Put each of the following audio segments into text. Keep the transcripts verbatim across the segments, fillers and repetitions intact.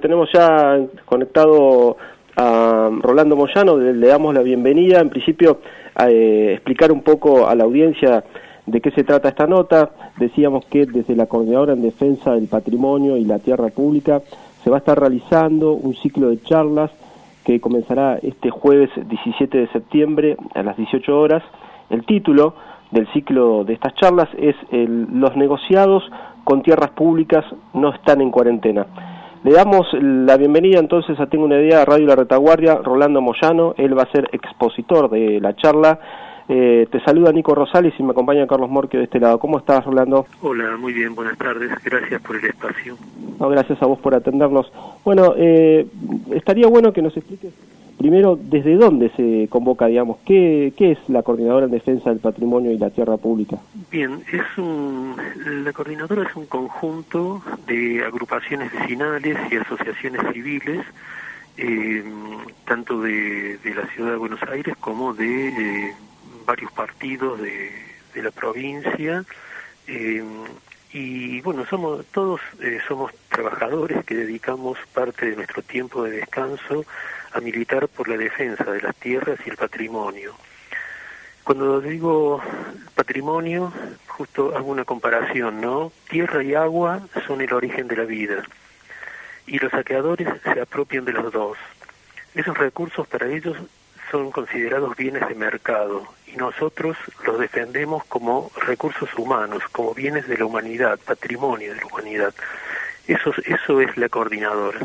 tenemos ya conectado a Rolando Moyano, le, le damos la bienvenida. En principio, a, eh, explicar un poco a la audiencia de qué se trata esta nota. Decíamos que desde la Coordinadora en Defensa del Patrimonio y la Tierra Pública se va a estar realizando un ciclo de charlas que comenzará este jueves diecisiete de septiembre a las dieciocho horas. El título del ciclo de estas charlas es el, Los negociados con tierras públicas no están en cuarentena. Le damos la bienvenida entonces a Tengo una idea, Radio La Retaguardia, Rolando Moyano. Él va a ser expositor de la charla. Eh, te saluda Nico Rosales y me acompaña Carlos Morque de este lado. ¿Cómo estás, Rolando? Hola, muy bien, buenas tardes. Gracias por el espacio. No, gracias a vos por atendernos. Bueno, eh, estaría bueno que nos expliques primero desde dónde se convoca, digamos, qué, qué es la Coordinadora en Defensa del Patrimonio y la Tierra Pública. Bien, es un, la Coordinadora es un conjunto de agrupaciones vecinales y asociaciones civiles, eh, tanto de, de la Ciudad de Buenos Aires como de eh, varios partidos de, de la provincia, eh, y bueno, somos todos eh, somos trabajadores que dedicamos parte de nuestro tiempo de descanso a militar por la defensa de las tierras y el patrimonio. Cuando digo patrimonio, justo hago una comparación, ¿no? Tierra y agua son el origen de la vida, y los saqueadores se apropian de los dos. Esos recursos para ellos son considerados bienes de mercado, y nosotros los defendemos como recursos humanos, como bienes de la humanidad, patrimonio de la humanidad. Eso, eso es la Coordinadora.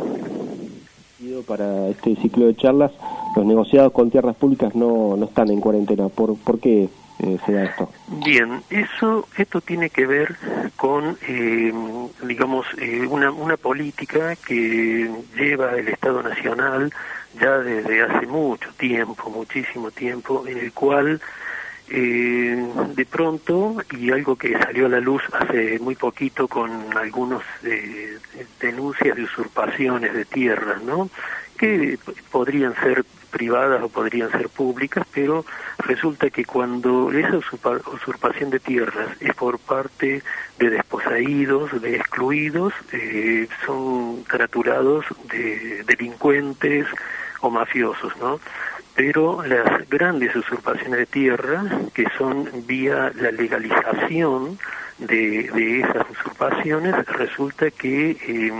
Para este ciclo de charlas, los negociados con tierras públicas no, no están en cuarentena. ¿Por, por qué eh, se da esto? Bien, eso esto tiene que ver con, eh, digamos, eh, una, una política que lleva el Estado Nacional ya desde hace mucho tiempo, muchísimo tiempo, en el cual eh, de pronto, y algo que salió a la luz hace muy poquito con algunos eh, denuncias de usurpaciones de tierras, ¿no?, que podrían ser privadas o podrían ser públicas, pero resulta que cuando esa usurpación de tierras es por parte de desposeídos, de excluidos, eh, son caratulados de delincuentes o mafiosos, ¿no? Pero las grandes usurpaciones de tierra, que son vía la legalización de, de esas usurpaciones, resulta que eh,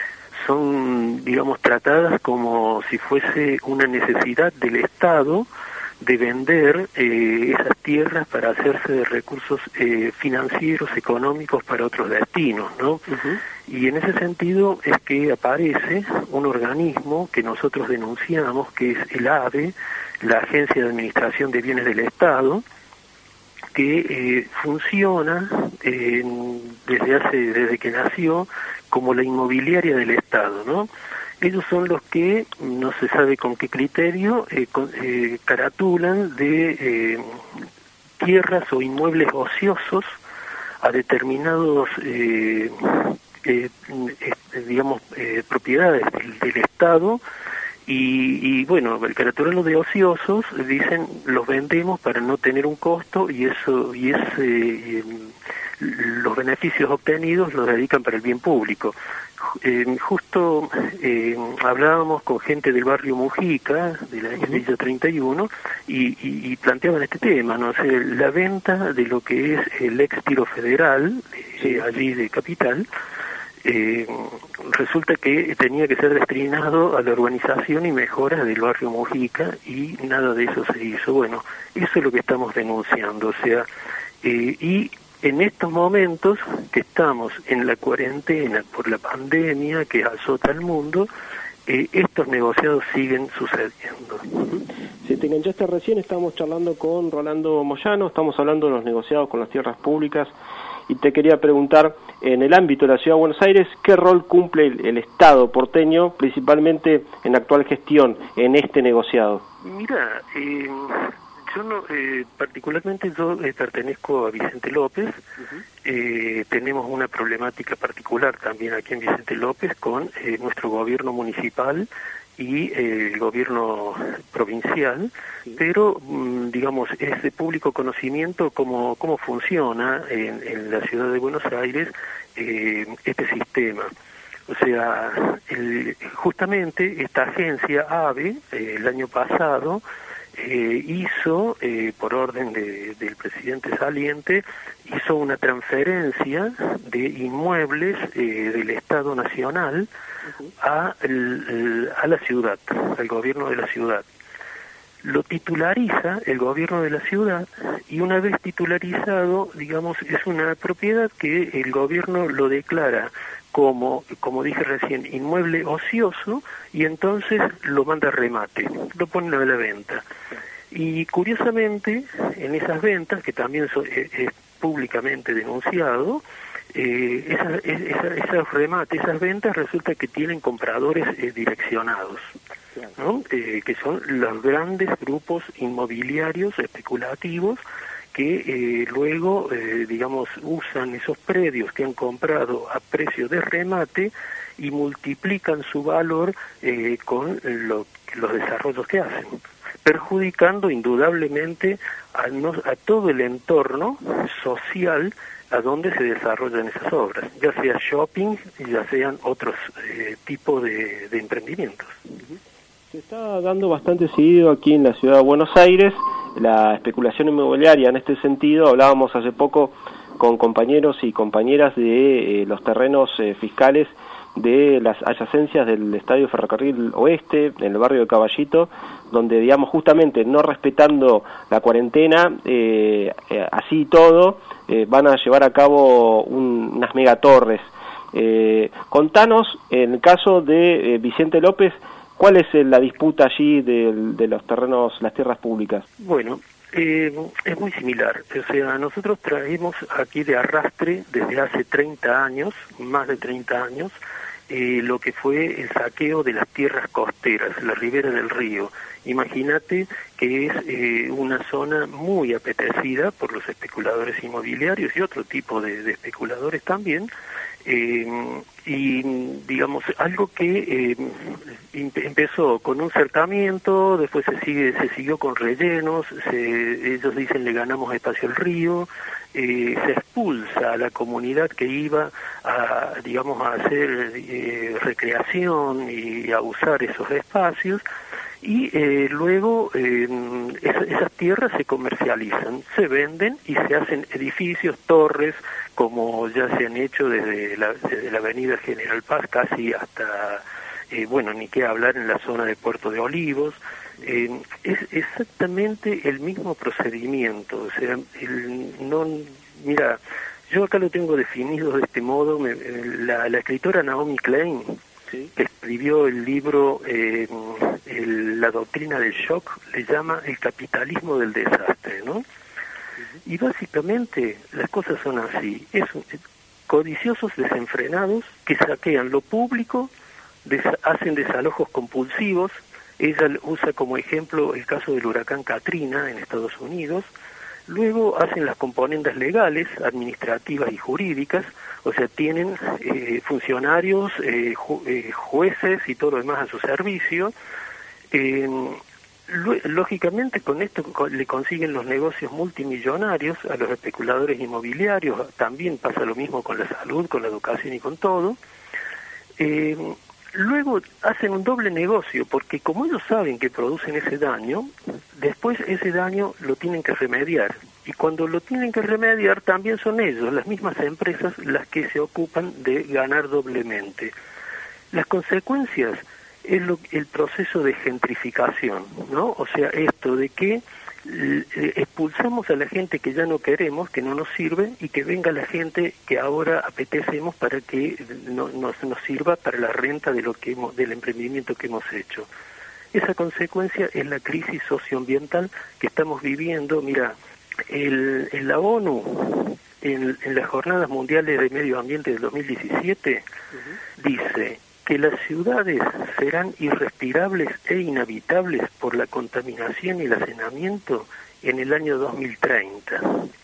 son, digamos, tratadas como si fuese una necesidad del Estado de vender eh, esas tierras para hacerse de recursos eh, financieros, económicos para otros destinos, ¿no? Uh-huh. Y en ese sentido es que aparece un organismo que nosotros denunciamos, que es el ADE, la Agencia de Administración de Bienes del Estado, que eh, funciona eh, desde hace desde que nació como la inmobiliaria del Estado, ¿no? Ellos son los que, no se sabe con qué criterio, eh, con, eh, caratulan de eh, tierras o inmuebles ociosos a determinados, eh, eh, eh, digamos, eh, propiedades del, del Estado, y, y bueno, el caratularlo de ociosos, dicen, los vendemos para no tener un costo, y eso y ese eh, los beneficios obtenidos los dedican para el bien público. Eh, justo eh, hablábamos con gente del barrio Mujica, de la Villa treinta y uno, y, y, y planteaban este tema, ¿no? O sea, la venta de lo que es el ex tiro federal, eh, allí de Capital, eh, resulta que tenía que ser destinado a la urbanización y mejora del barrio Mujica, y nada de eso se hizo. Bueno, eso es lo que estamos denunciando, o sea, eh, y en estos momentos que estamos en la cuarentena por la pandemia que azota al mundo, eh, estos negociados siguen sucediendo. Si te enganchaste recién, estamos charlando con Rolando Moyano, estamos hablando de los negociados con las tierras públicas, y te quería preguntar, en el ámbito de la Ciudad de Buenos Aires, ¿qué rol cumple el, el Estado porteño, principalmente en la actual gestión, en este negociado? Mira, eh... Yo no, eh, particularmente yo eh, pertenezco a Vicente López. Uh-huh. eh, tenemos una problemática particular también aquí en Vicente López con eh, nuestro gobierno municipal y eh, el gobierno provincial, sí. Pero mm, digamos, es de público conocimiento cómo, cómo funciona en, en la ciudad de Buenos Aires eh, este sistema. O sea, el, justamente esta agencia AVE, eh, el año pasado, eh, hizo, eh, por orden de, del presidente saliente, hizo una transferencia de inmuebles eh, del Estado Nacional a, el, a la ciudad, al gobierno de la ciudad. Lo titulariza el gobierno de la ciudad y una vez titularizado, digamos, es una propiedad que el gobierno lo declara como, como dije recién, inmueble ocioso y entonces lo manda a remate, lo ponen a la venta. Y curiosamente, en esas ventas, que también son, es, es públicamente denunciado, eh, esas, esas, esos remates, esas ventas resulta que tienen compradores eh, direccionados, ¿no? Eh, que son los grandes grupos inmobiliarios especulativos que eh, luego, eh, digamos, usan esos predios que han comprado a precio de remate y multiplican su valor eh, con lo, los desarrollos que hacen, perjudicando indudablemente a, no, a todo el entorno social a donde se desarrollan esas obras, ya sea shopping, ya sean otros eh, tipos de, de emprendimientos. Se está dando bastante seguido aquí en la ciudad de Buenos Aires la especulación inmobiliaria en este sentido. Hablábamos hace poco con compañeros y compañeras de eh, los terrenos eh, fiscales de las adyacencias del Estadio Ferrocarril Oeste, en el barrio de Caballito, donde, digamos, justamente no respetando la cuarentena, eh, eh, así todo, eh, van a llevar a cabo un, unas megatorres. Eh, contanos, en el caso de eh, Vicente López, ¿cuál es la disputa allí de, de los terrenos, las tierras públicas? Bueno, eh, es muy similar. O sea, nosotros traemos aquí de arrastre desde hace treinta años, más de treinta años, eh, lo que fue el saqueo de las tierras costeras, la ribera del río. Imagínate que es eh, una zona muy apetecida por los especuladores inmobiliarios y otro tipo de, de especuladores también. Eh, y digamos algo que eh, empezó con un cercamiento, después se sigue se siguió con rellenos, se, ellos dicen le ganamos espacio al río, eh, se expulsa a la comunidad que iba a, digamos, a hacer eh, recreación y a usar esos espacios. Y eh, luego eh, esas, esas tierras se comercializan, se venden y se hacen edificios, torres, como ya se han hecho desde la, desde la avenida General Paz casi hasta, eh, bueno, ni qué hablar en la zona de Puerto de Olivos. Eh, es exactamente el mismo procedimiento, o sea, el, no, mira, yo acá lo tengo definido de este modo, me, la, la escritora Naomi Klein, que escribió el libro eh, el, La doctrina del shock, le llama el capitalismo del desastre, ¿no? Uh-huh. Y básicamente las cosas son así, es codiciosos desenfrenados que saquean lo público, des, hacen desalojos compulsivos. Ella usa como ejemplo el caso del huracán Katrina en Estados Unidos. Luego hacen las componendas legales, administrativas y jurídicas, o sea, tienen eh, funcionarios, eh, ju eh, jueces y todo lo demás a su servicio. Eh, lógicamente con esto le consiguen los negocios multimillonarios a los especuladores inmobiliarios, también pasa lo mismo con la salud, con la educación y con todo. Eh, Luego hacen un doble negocio, porque como ellos saben que producen ese daño, después ese daño lo tienen que remediar. Y cuando lo tienen que remediar, también son ellos, las mismas empresas, las que se ocupan de ganar doblemente. Las consecuencias es lo, el proceso de gentrificación, ¿no? O sea, esto de que expulsamos a la gente que ya no queremos, que no nos sirve, y que venga la gente que ahora apetecemos para que no, nos, nos sirva para la renta de lo que hemos, del emprendimiento que hemos hecho. Esa consecuencia es la crisis socioambiental que estamos viviendo. Mira, el, en la ONU, en, en las Jornadas Mundiales de Medio Ambiente del dos mil diecisiete, uh-huh, dice que las ciudades serán irrespirables e inhabitables por la contaminación y el hacinamiento en el año dos mil treinta.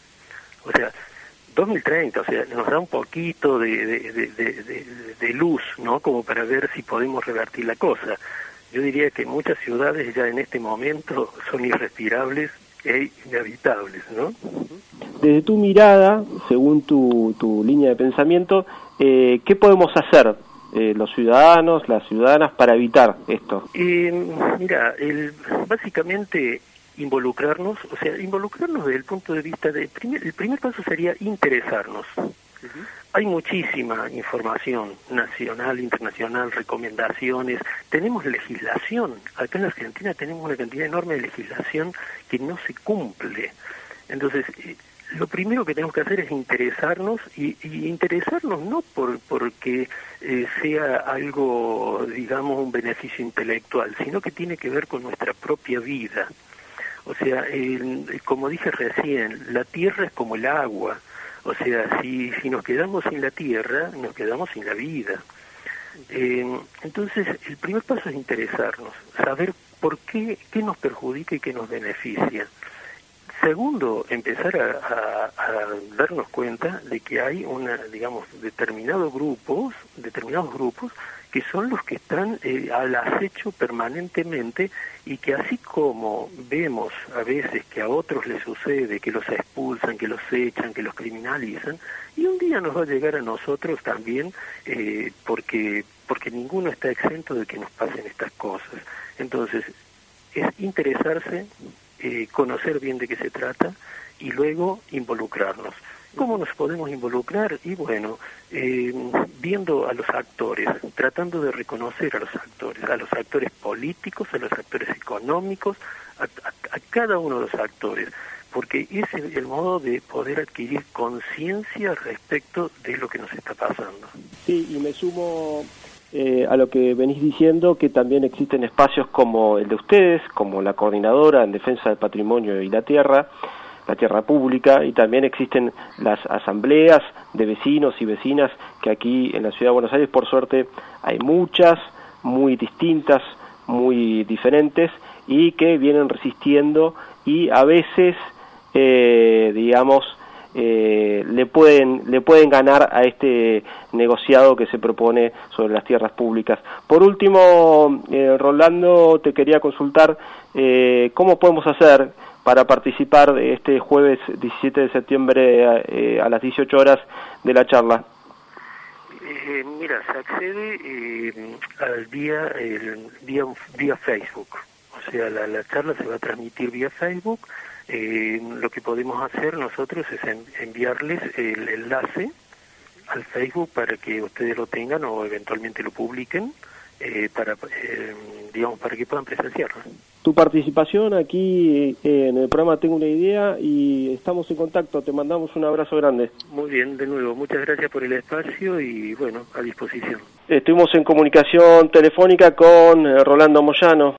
O sea, dos mil treinta, o sea, nos da un poquito de, de, de, de, de, de luz, ¿no? Como para ver si podemos revertir la cosa. Yo diría que muchas ciudades ya en este momento son irrespirables e inhabitables, ¿no? Desde tu mirada, según tu, tu línea de pensamiento, eh, ¿qué podemos hacer eh, los ciudadanos, las ciudadanas para evitar esto? Eh, mira, el, básicamente involucrarnos, o sea, involucrarnos desde el punto de vista de, primer, el primer paso sería interesarnos. Uh-huh. Hay muchísima información nacional, internacional, recomendaciones, tenemos legislación, acá en la Argentina tenemos una cantidad enorme de legislación que no se cumple. Entonces, eh, lo primero que tenemos que hacer es interesarnos, y, y interesarnos no por porque eh, sea algo, digamos, un beneficio intelectual, sino que tiene que ver con nuestra propia vida. O sea, eh, como dije recién, la tierra es como el agua. O sea, si, si nos quedamos sin la tierra, nos quedamos sin la vida. Eh, entonces, el primer paso es interesarnos, saber por qué, qué nos perjudica y qué nos beneficia. Segundo, empezar a, a, a darnos cuenta de que hay una, digamos, determinados grupos, determinados grupos que son los que están eh, al acecho permanentemente, y que así como vemos a veces que a otros les sucede, que los expulsan, que los echan, que los criminalizan, y un día nos va a llegar a nosotros también, eh, porque, porque ninguno está exento de que nos pasen estas cosas. Entonces, es interesarse, Eh, conocer bien de qué se trata y luego involucrarnos. ¿Cómo nos podemos involucrar? Y bueno, eh, viendo a los actores, tratando de reconocer a los actores, a los actores políticos, a los actores económicos, a, a, a cada uno de los actores, porque ese es el modo de poder adquirir conciencia respecto de lo que nos está pasando. Sí, y me sumo Eh, a lo que venís diciendo, que también existen espacios como el de ustedes, como la Coordinadora en Defensa del Patrimonio y la Tierra, la Tierra Pública, y también existen las asambleas de vecinos y vecinas, que aquí en la Ciudad de Buenos Aires, por suerte, hay muchas, muy distintas, muy diferentes, y que vienen resistiendo, y a veces, eh, digamos, Eh, le pueden le pueden ganar a este negociado que se propone sobre las tierras públicas. Por último, eh, Rolando, te quería consultar eh, cómo podemos hacer para participar de este jueves diecisiete de septiembre eh, a las dieciocho horas de la charla. Eh, mira, se accede eh, al vía, el, vía vía Facebook. O sea, la, la charla se va a transmitir vía Facebook. Eh, lo que podemos hacer nosotros es en, enviarles el enlace al Facebook para que ustedes lo tengan o eventualmente lo publiquen, eh, para eh, digamos para que puedan presenciarlo. Tu participación aquí eh, en el programa Tengo una Idea, y estamos en contacto. Te mandamos un abrazo grande. Muy bien, de nuevo, muchas gracias por el espacio y bueno, a disposición. Estuvimos en comunicación telefónica con eh, Rolando Moyano.